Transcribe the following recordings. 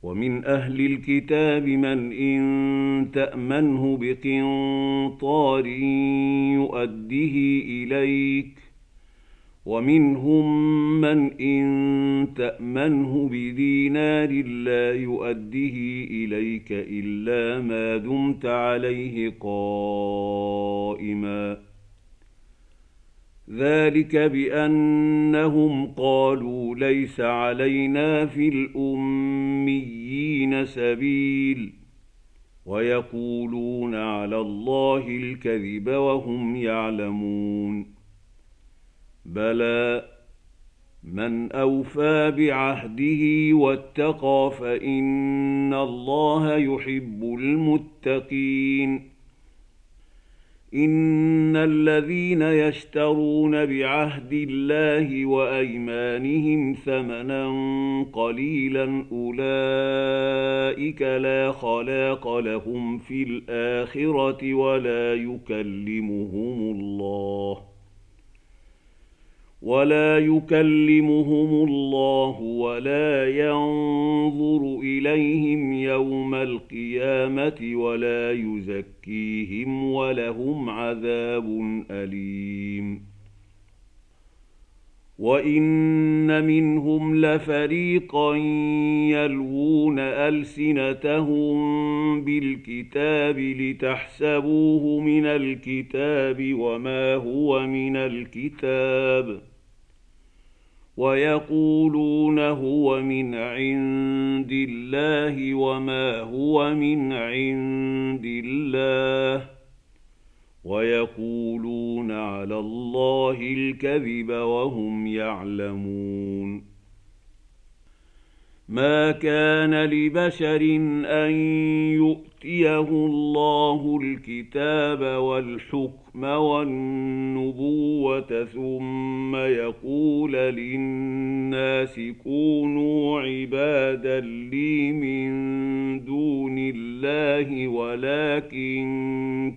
ومن أهل الكتاب من إن تأمنه بقنطار يؤده إليك، ومنهم من إن تأمنه بدينار لا يؤده إليك إلا ما دمت عليه قائما. ذلك بأنهم قالوا ليس علينا في الأميين سبيل، ويقولون على الله الكذب وهم يعلمون. بلى من أوفى بعهده واتقى فإن الله يحب المتقين. إن الذين يشترون بعهد الله وأيمانهم ثمنا قليلا أولئك لا خلاق لهم في الآخرة ولا يكلمهم الله ولا ينظر إليهم يوم القيامة ولا يزكيهم ولهم عذاب أليم. وإن منهم لفريقا يلوون ألسنتهم بالكتاب لتحسبوه من الكتاب وما هو من الكتاب، ويقولون هو من عند الله وما هو من عند الله، ويقولون على الله الكذب وهم يعلمون. ما كان لبشر أن يؤتيه الله الكتاب والحكم والنبوة ثم يقول للناس كونوا عبادا لي من دون الله ولكن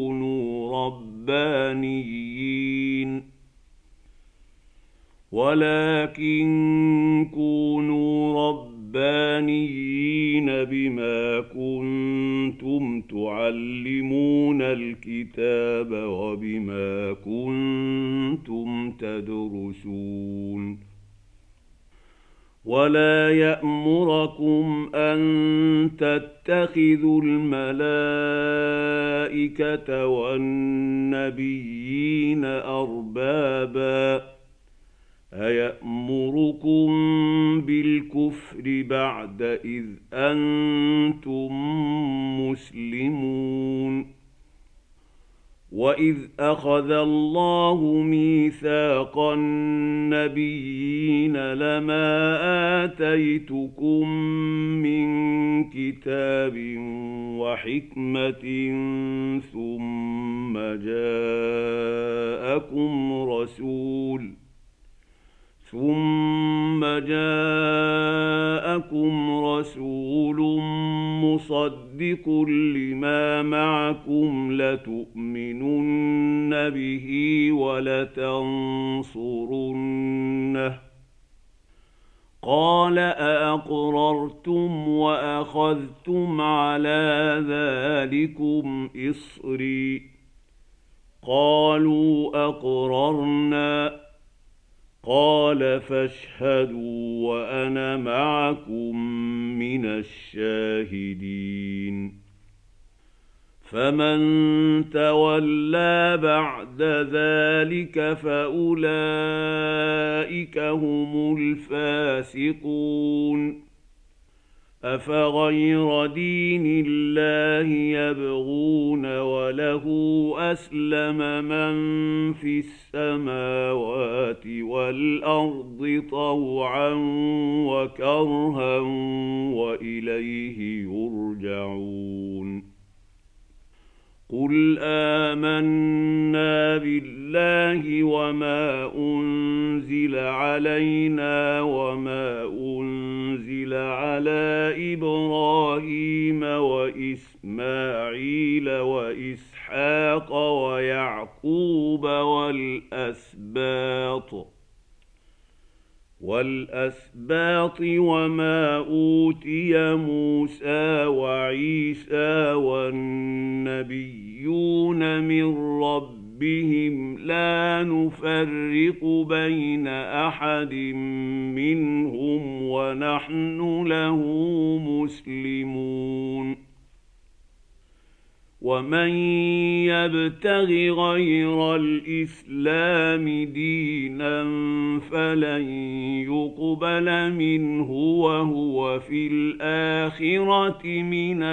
كونوا ربانيين بما كنتم تعلمون الكتاب وبما كنتم تدرسون. ولا يأمركم أن تتخذوا الملائكة والنبيين أربابا، أيأمركم بالكفر بعد إذ أنتم مسلمون. وإذ أخذ الله ميثاق النبيين لما آتيتكم من كتاب وحكمة ثم جاءكم رسول مصدق لما معكم لتؤمنن به ولتنصرنه، قال أأقررتم وأخذتم على ذلكم إصري؟ قالوا أقررنا. قال فاشهدوا وأنا معكم من الشاهدين. فمن تولى بعد ذلك فأولئك هم الفاسقون. أفغير دين الله يبغون وله أسلم من في السماوات والأرض طوعا وكرها وإليه يرجعون. قل آمنا بالله وما أنزل علينا وما أنزل على إبراهيم وإسماعيل وإسحاق ويعقوب والأسباط وما أوتي موسى وعيسى والنبيون من ربهم لا نفرق بين أحد منهم ونحن له مسلمون ومن يبتغ غير الإسلام دينا فلن يقبل منه وهو في الآخرة من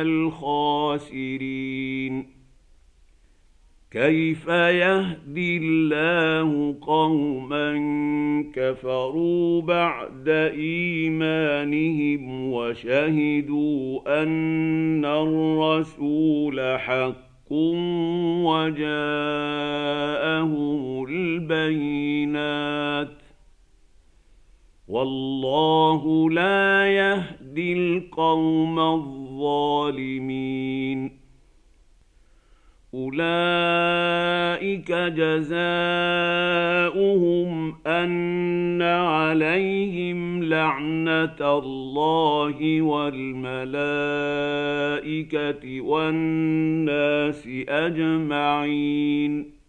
الخاسرين كيف يهدي الله قوما كفروا بعد إيمانهم وشهدوا أن الرسول حق وجاءهم البينات والله لا يهدي القوم الظالمين أولئك جزاؤهم أن عليهم لعنة الله والملائكة والناس أجمعين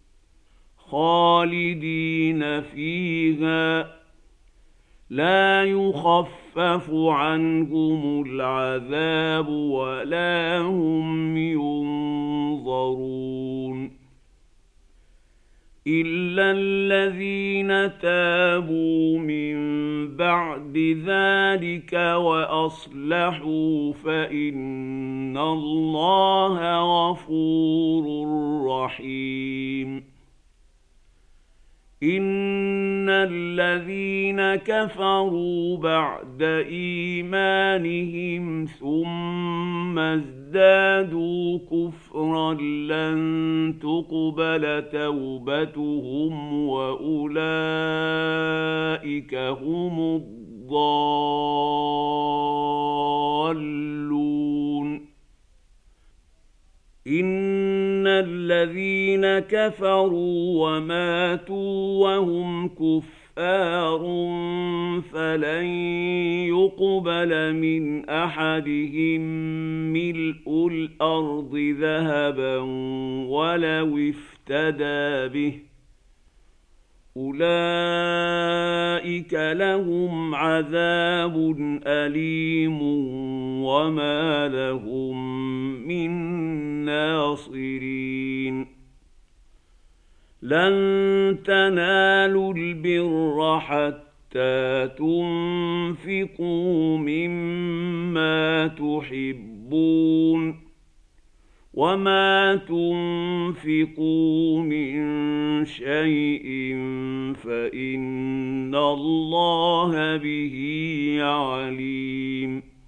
خالدين فيها لا يخفف عنهم العذاب ولا هم ينظرون إلا الذين تابوا من بعد ذلك وأصلحوا فإن الله غفور رحيم إن الذين كفروا بعد إيمانهم ثم ازدادوا كفرا لن تقبل توبتهم وأولئك هم الضالون إن الذين كفروا وماتوا وهم كفار فلن يقبل من أحدهم ملء الأرض ذهبا ولو افتدى به أولئك لهم عذاب أليم وما لهم من ناصرين لن تنالوا البر حتى تنفقوا مما تحبون وما تنفقوا من شيء فإن الله به عليم